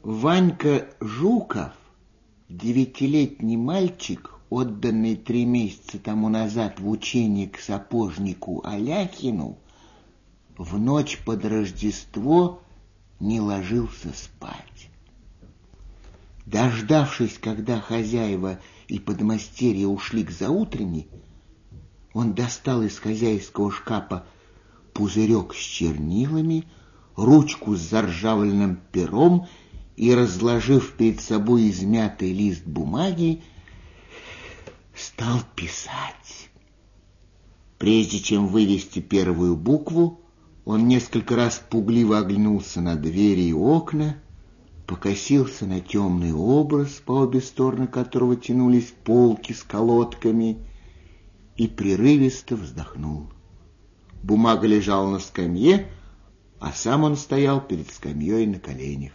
Ванька Жуков, 9-летний мальчик, отданный 3 месяца тому назад в учение к сапожнику Аляхину, в ночь под Рождество не ложился спать. Дождавшись, когда хозяева и подмастерья ушли к заутренне, он достал из хозяйского шкафа пузырек с чернилами, ручку с заржавленным пером и, разложив перед собой измятый лист бумаги, стал писать. Прежде чем вывести первую букву, он несколько раз пугливо оглянулся на двери и окна, покосился на темный образ, по обе стороны которого тянулись полки с колодками, и прерывисто вздохнул. Бумага лежала на скамье, а сам он стоял перед скамьей на коленях.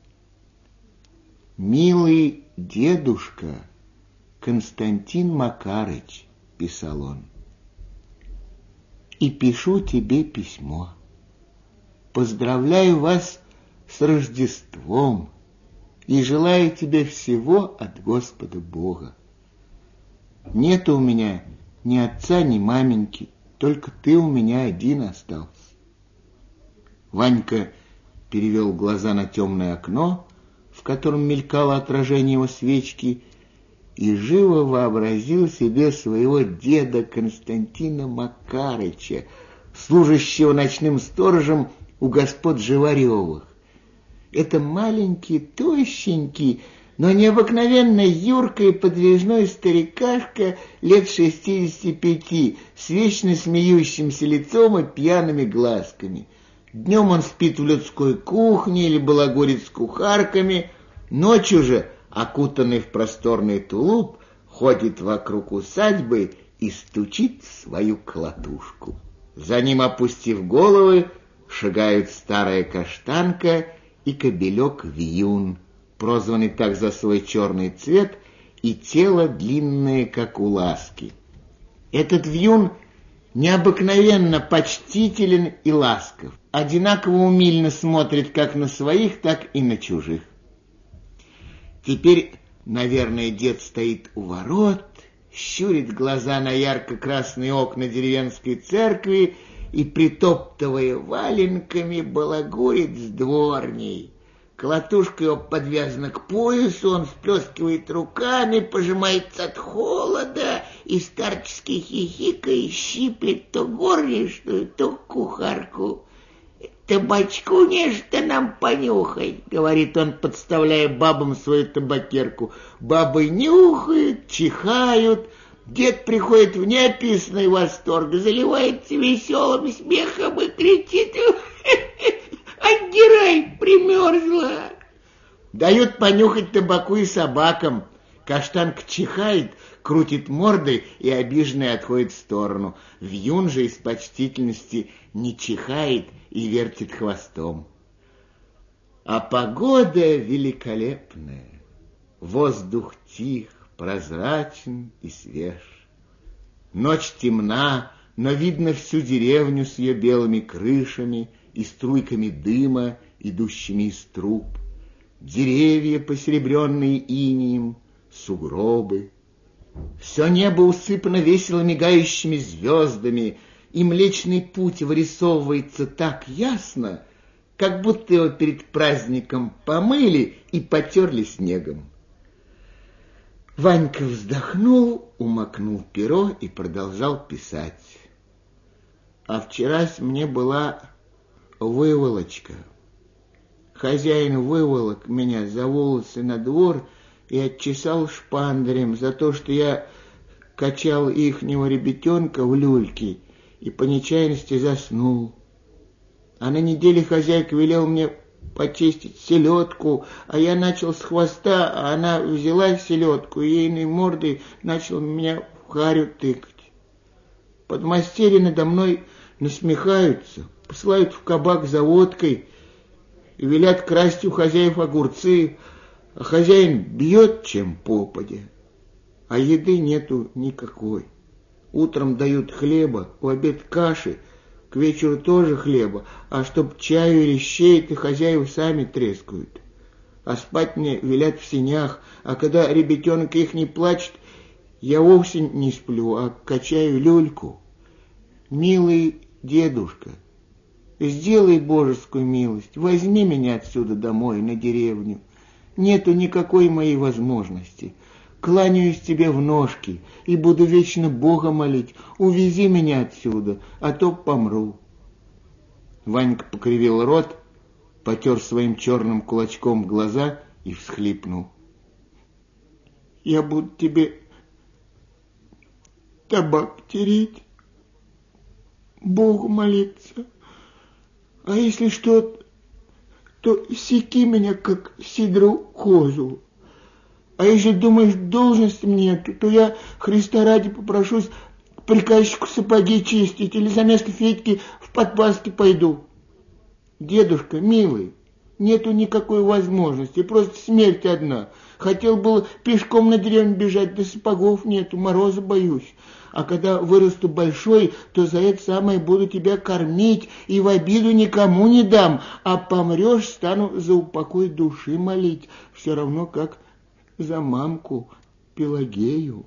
«Милый дедушка Константин Макарыч», — писал он, — «и пишу тебе письмо. Поздравляю вас с Рождеством и желаю тебе всего от Господа Бога. Нет у меня ни отца, ни маменьки, только ты у меня один остался». Ванька перевел глаза на темное окно, в котором мелькало отражение его свечки, и живо вообразил себе своего деда Константина Макарыча, служащего ночным сторожем у господ Живаревых. Это маленький, тощенький, но необыкновенно юркий и подвижной старикашка лет 65, с вечно смеющимся лицом и пьяными глазками. Днем он спит в людской кухне или балагурит с кухарками, ночью же, окутанный в просторный тулуп, ходит вокруг усадьбы и стучит свою колотушку. За ним, опустив головы, шагают старая каштанка и кобелек Вьюн, прозванный так за свой черный цвет и тело длинное, как у ласки. Этот Вьюн необыкновенно почтителен и ласков, одинаково умильно смотрит как на своих, так и на чужих. Теперь, наверное, дед стоит у ворот, щурит глаза на ярко-красные окна деревенской церкви и, притоптывая валенками, балагурит с дворней. Колотушка его подвязана к поясу, он всплескивает руками, пожимается от холода и старчески хихикая щиплет то горничную, то кухарку. «Табачку нечто нам понюхать», — говорит он, подставляя бабам свою табакерку. Бабы нюхают, чихают. Дед приходит в неописанный восторг, заливается веселым смехом и кричит: «Отдирай, примерзла!» Дают понюхать табаку и собакам. Каштанка чихает, крутит мордой и обиженный отходит в сторону. Вьюн же из почтительности не чихает и вертит хвостом. А погода великолепная. Воздух тих, прозрачен и свеж. Ночь темна, но видно всю деревню с ее белыми крышами и струйками дыма, идущими из труб. Деревья, посеребренные инеем, сугробы. Все небо усыпано весело мигающими звездами, и Млечный Путь вырисовывается так ясно, как будто его перед праздником помыли и потерли снегом. Ванька вздохнул, умокнул перо и продолжал писать. А вчерась мне была выволочка. Хозяин выволок меня за волосы на двор и отчесал шпандарем за то, что я качал ихнего ребятенка в люльке и по нечаянности заснул. А на неделе хозяйка велел мне почистить селедку, а я начал с хвоста, а она взяла селедку и ейной мордой начала меня в харю тыкать. Подмастерья надо мной насмехаются, посылают в кабак за водкой и велят красть у хозяев огурцы, а хозяин бьет чем попадя, а еды нету никакой. Утром дают хлеба, в обед каши, к вечеру тоже хлеба, а чтоб чаю или щей, то хозяева сами трескают. а спать мне велят в сенях, а когда ребятенок их не плачет, я вовсе не сплю, а качаю люльку. Милый дедушка, сделай божескую милость, возьми меня отсюда домой, на деревню. Нету никакой моей возможности. Кланяюсь тебе в ножки и буду вечно Бога молить. Увези меня отсюда, а то помру. Ванька покривил рот, потер своим черным кулачком глаза и всхлипнул. Я буду тебе табак тереть, Богу молиться. А если что, то секи меня, как сидру козу. А если думаешь, должности мне, то я Христа ради попрошусь приказчику сапоги чистить или за место Федьки в подпаске пойду. Дедушка, милый, нету никакой возможности, просто смерть одна. Хотел было пешком на деревню бежать, да сапогов нету, мороза боюсь. А когда вырасту большой, то за это самое буду тебя кормить и в обиду никому не дам, а помрешь, стану за упокой души молить, все равно как за мамку Пелагею.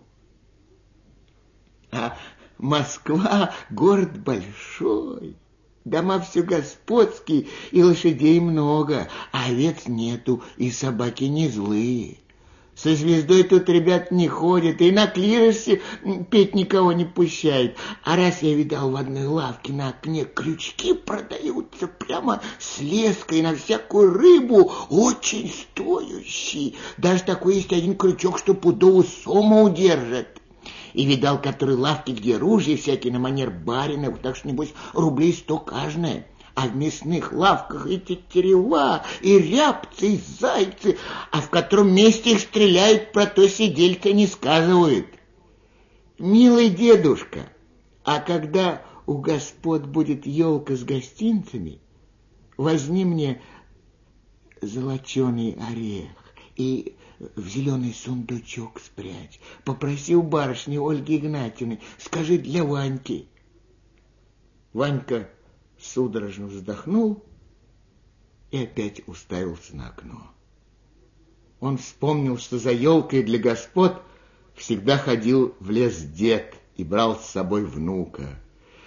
А Москва — город большой, дома все господские, и лошадей много, а овец нету, и собаки не злые. Со звездой тут ребят не ходят, и на клиросе петь никого не пущает. А раз я видал в одной лавке на окне крючки продаются прямо с леской на всякую рыбу, очень стоящие. Даже такой есть один крючок, что пудовую сому удержит. И видал, которые лавки, где ружья всякие на манер баринов, так что, небось, рублей 100 каждая. А в мясных лавках и тетерева, и рябцы, и зайцы, а в котором месте их стреляют, про то сидельца не сказывают. Милый дедушка, а когда у господ будет елка с гостинцами, возьми мне золоченый орех и в зеленый сундучок спрячь. Попроси у барышни Ольги Игнатьевны, скажи для Ваньки. Ванька судорожно вздохнул и опять уставился на окно. Он вспомнил, что за елкой для господ всегда ходил в лес дед и брал с собой внука.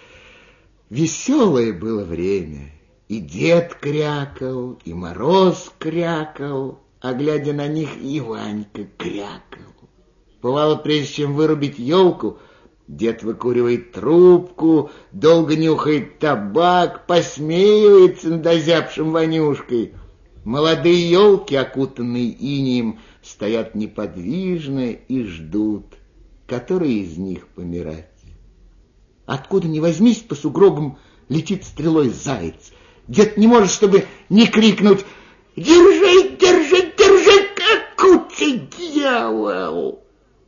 Веселое было время, и дед крякал, и мороз крякал, а глядя на них, и Ванька крякал. Бывало, прежде чем вырубить елку, дед выкуривает трубку, долго нюхает табак, посмеивается над озябшим Ванюшкой. Молодые елки, окутанные инеем, стоят неподвижно и ждут, который из них помирать. Откуда ни возьмись, по сугробам летит стрелой заяц. Дед не может, чтобы не крикнуть: «Держи, держи, держи, какучий дьявол!»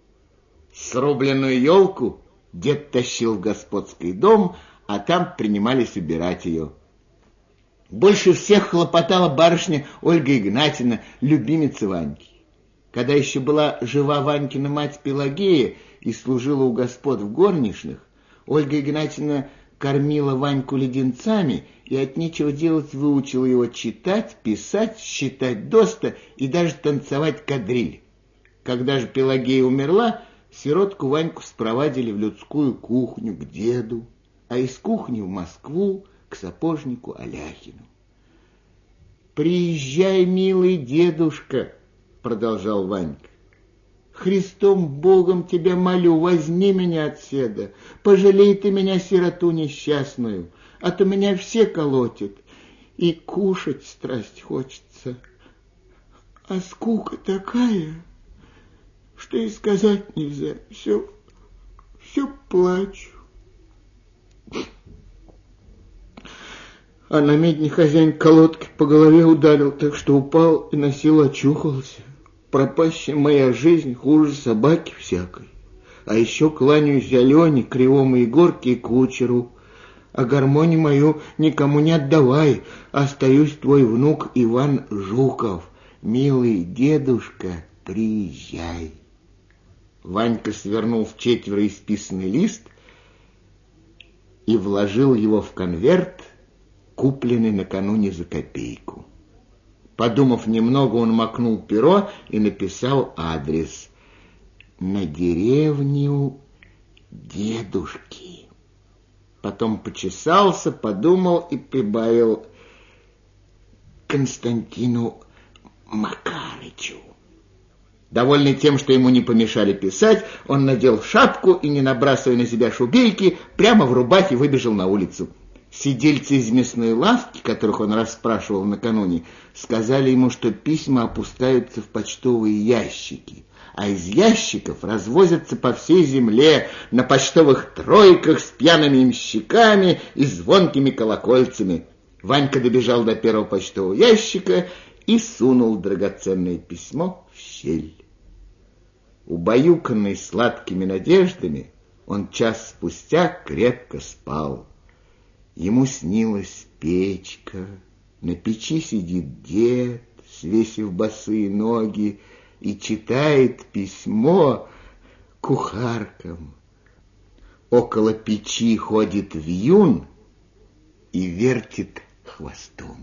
Срубленную елку дед тащил в господский дом, а там принимались убирать ее. Больше всех хлопотала барышня Ольга Игнатьевна, любимица Ваньки. Когда еще была жива Ванькина мать Пелагея и служила у господ в горничных, Ольга Игнатьевна кормила Ваньку леденцами и от нечего делать выучила его читать, писать, считать доста и даже танцевать кадриль. Когда же Пелагея умерла, сиротку Ваньку спровадили в людскую кухню к деду, а из кухни в Москву к сапожнику Аляхину. «Приезжай, милый дедушка», — продолжал Ванька. «Христом Богом тебя молю, возьми меня отседа, пожалей ты меня, сироту несчастную, а то меня все колотят, и кушать страсть хочется, а скука такая, что и сказать нельзя, все плачу». А на медне хозяин колодки по голове ударил, так что упал и на силу очухался. Пропащая моя жизнь хуже собаки всякой. А еще кланяюсь Алене, кривому Егорке и кучеру. А гармонию мою никому не отдавай, остаюсь твой внук Иван Жуков. Милый дедушка, приезжай. Ванька свернул в четверо исписанный лист и вложил его в конверт, купленный накануне за копейку. Подумав немного, он макнул перо и написал адрес: на деревню дедушки. Потом почесался, подумал и прибавил: Константину Макарычу. Довольный тем, что ему не помешали писать, он надел шапку и, не набрасывая на себя шубейки, прямо в рубахе выбежал на улицу. Сидельцы из мясной лавки, которых он расспрашивал накануне, сказали ему, что письма опускаются в почтовые ящики, а из ящиков развозятся по всей земле на почтовых тройках с пьяными ямщиками и звонкими колокольцами. Ванька добежал до первого почтового ящика и сунул драгоценное письмо в щель. Убаюканный сладкими надеждами, он час спустя крепко спал. Ему снилась печка, на печи сидит дед, свесив босые ноги, и читает письмо кухаркам. Около печи ходит вьюн и вертит хвостом.